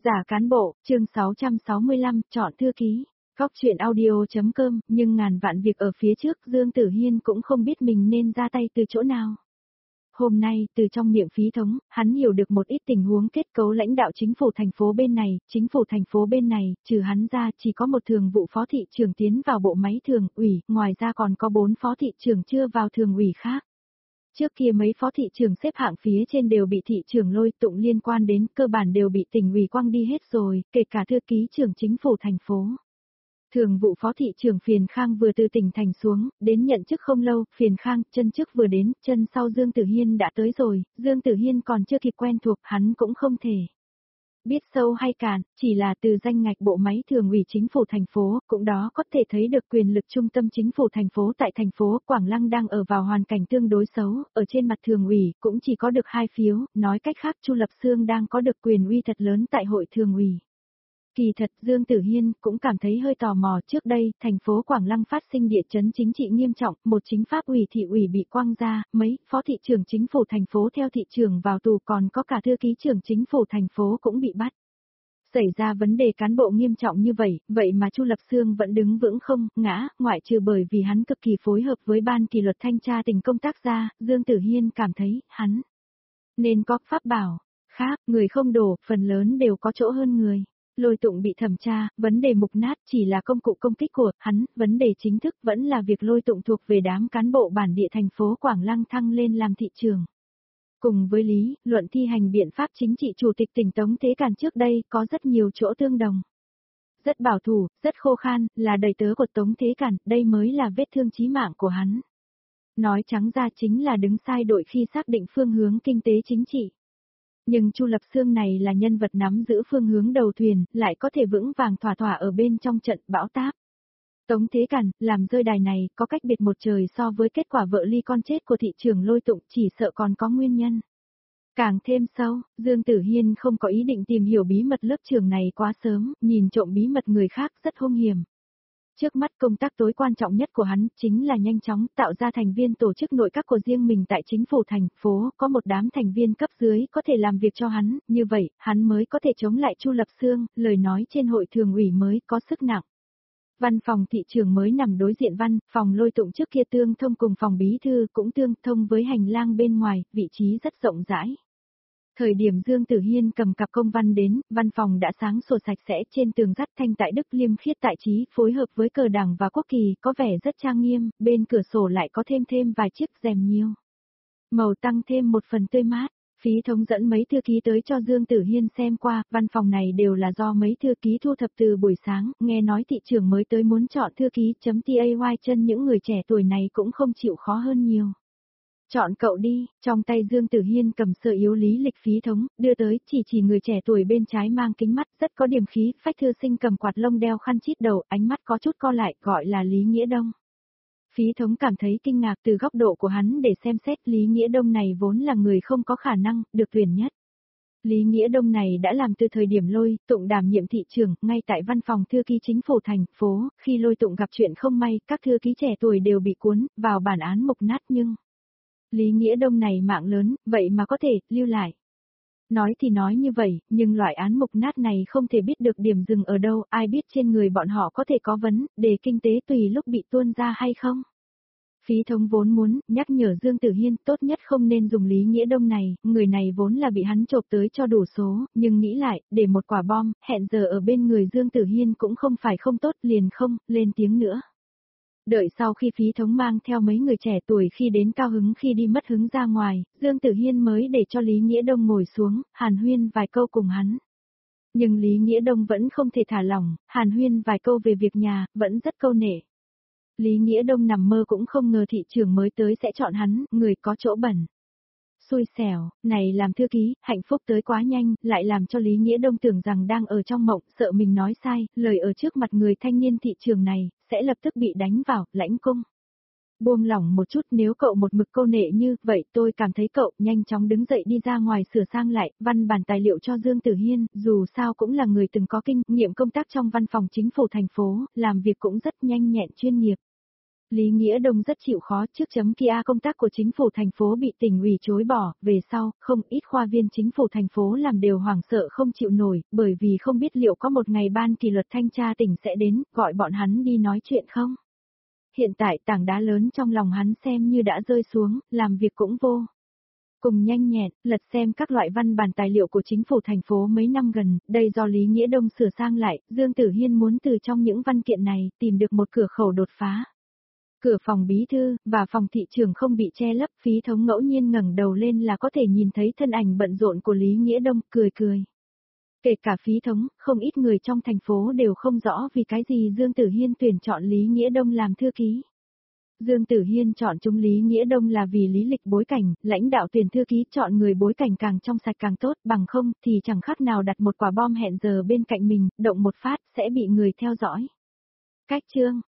Giả cán bộ, chương 665, chọn thư ký. Góc chuyện audio.com, nhưng ngàn vạn việc ở phía trước, Dương Tử Hiên cũng không biết mình nên ra tay từ chỗ nào. Hôm nay, từ trong miệng Phí Thống, hắn hiểu được một ít tình huống kết cấu lãnh đạo chính phủ thành phố bên này, chính phủ thành phố bên này, trừ hắn ra chỉ có một thường vụ phó thị trưởng tiến vào bộ máy thường ủy, ngoài ra còn có 4 phó thị trưởng chưa vào thường ủy khác. Trước kia mấy phó thị trưởng xếp hạng phía trên đều bị thị trưởng Lôi Tụng liên quan đến, cơ bản đều bị tỉnh ủy quăng đi hết rồi, kể cả thư ký trưởng chính phủ thành phố. Thường vụ phó thị trưởng Phiền Khang vừa từ tỉnh thành xuống, đến nhận chức không lâu, Phiền Khang, chân trước vừa đến, chân sau Dương Tử Hiên đã tới rồi, Dương Tử Hiên còn chưa kịp quen thuộc, hắn cũng không thể biết sâu hay cạn, chỉ là từ danh ngạch bộ máy thường ủy chính phủ thành phố, cũng đó có thể thấy được quyền lực trung tâm chính phủ thành phố tại thành phố Quảng Lăng đang ở vào hoàn cảnh tương đối xấu, ở trên mặt thường ủy cũng chỉ có được 2 phiếu, nói cách khác Chu Lập Xương đang có được quyền uy thật lớn tại hội thường ủy. Kỳ thật Dương Tử Hiên cũng cảm thấy hơi tò mò, trước đây, thành phố Quảng Lăng phát sinh địa chấn chính trị nghiêm trọng, một chính pháp ủy thị ủy bị quăng ra, mấy phó thị trưởng chính phủ thành phố theo thị trưởng vào tù, còn có cả thư ký trưởng chính phủ thành phố cũng bị bắt. Xảy ra vấn đề cán bộ nghiêm trọng như vậy, vậy mà Chu Lập Xương vẫn đứng vững không ngã, ngoại trừ bởi vì hắn cực kỳ phối hợp với ban kỷ luật thanh tra tỉnh công tác ra, Dương Tử Hiên cảm thấy hắn nên có pháp bảo khác, người không đổ, phần lớn đều có chỗ hơn người. Lôi Tụng bị thẩm tra, vấn đề mục nát chỉ là công cụ công kích của hắn, vấn đề chính thức vẫn là việc Lôi Tụng thuộc về đám cán bộ bản địa thành phố Quảng Lăng thăng lên làm thị trưởng. Cùng với lý luận thi hành biện pháp chính trị chủ tịch tỉnh Tống Thế Càn trước đây có rất nhiều chỗ tương đồng. Rất bảo thủ, rất khô khan, là đầy tớ của Tống Thế Càn, đây mới là vết thương chí mạng của hắn. Nói trắng ra chính là đứng sai đội khi xác định phương hướng kinh tế chính trị. Nhưng Chu Lập Xương này là nhân vật nắm giữ phương hướng đầu thuyền, lại có thể vững vàng thỏa thỏa ở bên trong trận bão táp. Tống Thế Càn, làm rơi đài này, có cách biệt một trời so với kết quả vợ ly con chết của thị trưởng Lôi Tụng, chỉ sợ còn có nguyên nhân. Càng thêm sâu, Dương Tử Hiên không có ý định tìm hiểu bí mật lớp trường này quá sớm, nhìn trộm bí mật người khác rất hung hiểm. Trước mắt công tác tối quan trọng nhất của hắn chính là nhanh chóng tạo ra thành viên tổ chức nội các của riêng mình tại chính phủ thành phố, có một đám thành viên cấp dưới có thể làm việc cho hắn, như vậy, hắn mới có thể chống lại Chu Lập Xương, lời nói trên hội thường ủy mới có sức nặng. Văn phòng thị trường mới nằm đối diện văn phòng Lôi Tụng trước kia tương thông cùng phòng bí thư cũng tương thông với hành lang bên ngoài, vị trí rất rộng rãi. Thời điểm Dương Tử Hiên cầm cặp công văn đến, văn phòng đã sáng sủa sạch sẽ, trên tường dắt thanh tại Đức liêm khiết tại trí, phối hợp với cờ đảng và quốc kỳ, có vẻ rất trang nghiêm, bên cửa sổ lại có thêm vài chiếc rèm nhiều. Màu tăng thêm một phần tươi mát. Phí Thống dẫn mấy thư ký tới cho Dương Tử Hiên xem qua, văn phòng này đều là do mấy thư ký thu thập từ buổi sáng, nghe nói thị trưởng mới tới muốn chọn thư ký.tay chân những người trẻ tuổi này cũng không chịu khó hơn nhiều. Chọn cậu đi, trong tay Dương Tử Hiên cầm sơ yếu lý lịch Phí Thống, đưa tới, chỉ người trẻ tuổi bên trái mang kính mắt, rất có điểm khí, phách thư sinh cầm quạt lông đeo khăn chít đầu, ánh mắt có chút co lại, gọi là Lý Nghĩa Đông. Phí Thống cảm thấy kinh ngạc từ góc độ của hắn để xem xét Lý Nghĩa Đông này vốn là người không có khả năng, được tuyển nhất. Lý Nghĩa Đông này đã làm từ thời điểm Lôi Tụng đảm nhiệm thị trưởng, ngay tại văn phòng thư ký chính phủ thành phố, khi Lôi Tụng gặp chuyện không may, các thư ký trẻ tuổi đều bị cuốn vào bản án mục nát nhưng Lý Nghĩa Đông này mạng lớn, vậy mà có thể lưu lại. Nói thì nói như vậy, nhưng loại án mục nát này không thể biết được điểm dừng ở đâu, ai biết trên người bọn họ có thể có vấn đề kinh tế tùy lúc bị tuôn ra hay không. Phí Thống vốn muốn nhắc nhở Dương Tử Hiên tốt nhất không nên dùng Lý Nghĩa Đông này, người này vốn là bị hắn chộp tới cho đủ số, nhưng nghĩ lại, để một quả bom, hẹn giờ ở bên người Dương Tử Hiên cũng không phải không tốt, liền không, lên tiếng nữa. Đợi sau khi Phí Thống mang theo mấy người trẻ tuổi khi đến cao hứng khi đi mất hứng ra ngoài, Dương Tử Hiên mới để cho Lý Nghĩa Đông ngồi xuống, hàn huyên vài câu cùng hắn. Nhưng Lý Nghĩa Đông vẫn không thể thả lỏng, hàn huyên vài câu về việc nhà, vẫn rất câu nể. Lý Nghĩa Đông nằm mơ cũng không ngờ thị trưởng mới tới sẽ chọn hắn, người có chỗ bẩn. Xui xẻo, này làm thư ký, hạnh phúc tới quá nhanh, lại làm cho Lý Nghĩa Đông tưởng rằng đang ở trong mộng, sợ mình nói sai, lời ở trước mặt người thanh niên thị trường này, sẽ lập tức bị đánh vào, lãnh cung. Buông lỏng một chút, nếu cậu một mực câu nệ như vậy, tôi cảm thấy cậu nhanh chóng đứng dậy đi ra ngoài sửa sang lại, văn bản tài liệu cho Dương Tử Hiên, dù sao cũng là người từng có kinh nghiệm công tác trong văn phòng chính phủ thành phố, làm việc cũng rất nhanh nhẹn chuyên nghiệp. Lý Nghĩa Đông rất chịu khó, trước chấm kia công tác của chính phủ thành phố bị tỉnh ủy chối bỏ, về sau, không ít khoa viên chính phủ thành phố làm đều hoảng sợ không chịu nổi, bởi vì không biết liệu có một ngày ban kỷ luật thanh tra tỉnh sẽ đến, gọi bọn hắn đi nói chuyện không. Hiện tại tảng đá lớn trong lòng hắn xem như đã rơi xuống, làm việc cũng vô cùng nhanh nhẹn, lật xem các loại văn bản tài liệu của chính phủ thành phố mấy năm gần, đây do Lý Nghĩa Đông sửa sang lại, Dương Tử Hiên muốn từ trong những văn kiện này tìm được một cửa khẩu đột phá. Cửa phòng bí thư và phòng thị trường không bị che lấp, Phí Thống ngẫu nhiên ngẩng đầu lên là có thể nhìn thấy thân ảnh bận rộn của Lý Nghĩa Đông, cười cười. Kể cả Phí Thống, không ít người trong thành phố đều không rõ vì cái gì Dương Tử Hiên tuyển chọn Lý Nghĩa Đông làm thư ký. Dương Tử Hiên chọn chúng Lý Nghĩa Đông là vì lý lịch bối cảnh, lãnh đạo tuyển thư ký chọn người bối cảnh càng trong sạch càng tốt, bằng không thì chẳng khác nào đặt một quả bom hẹn giờ bên cạnh mình, động một phát sẽ bị người theo dõi. Cách chương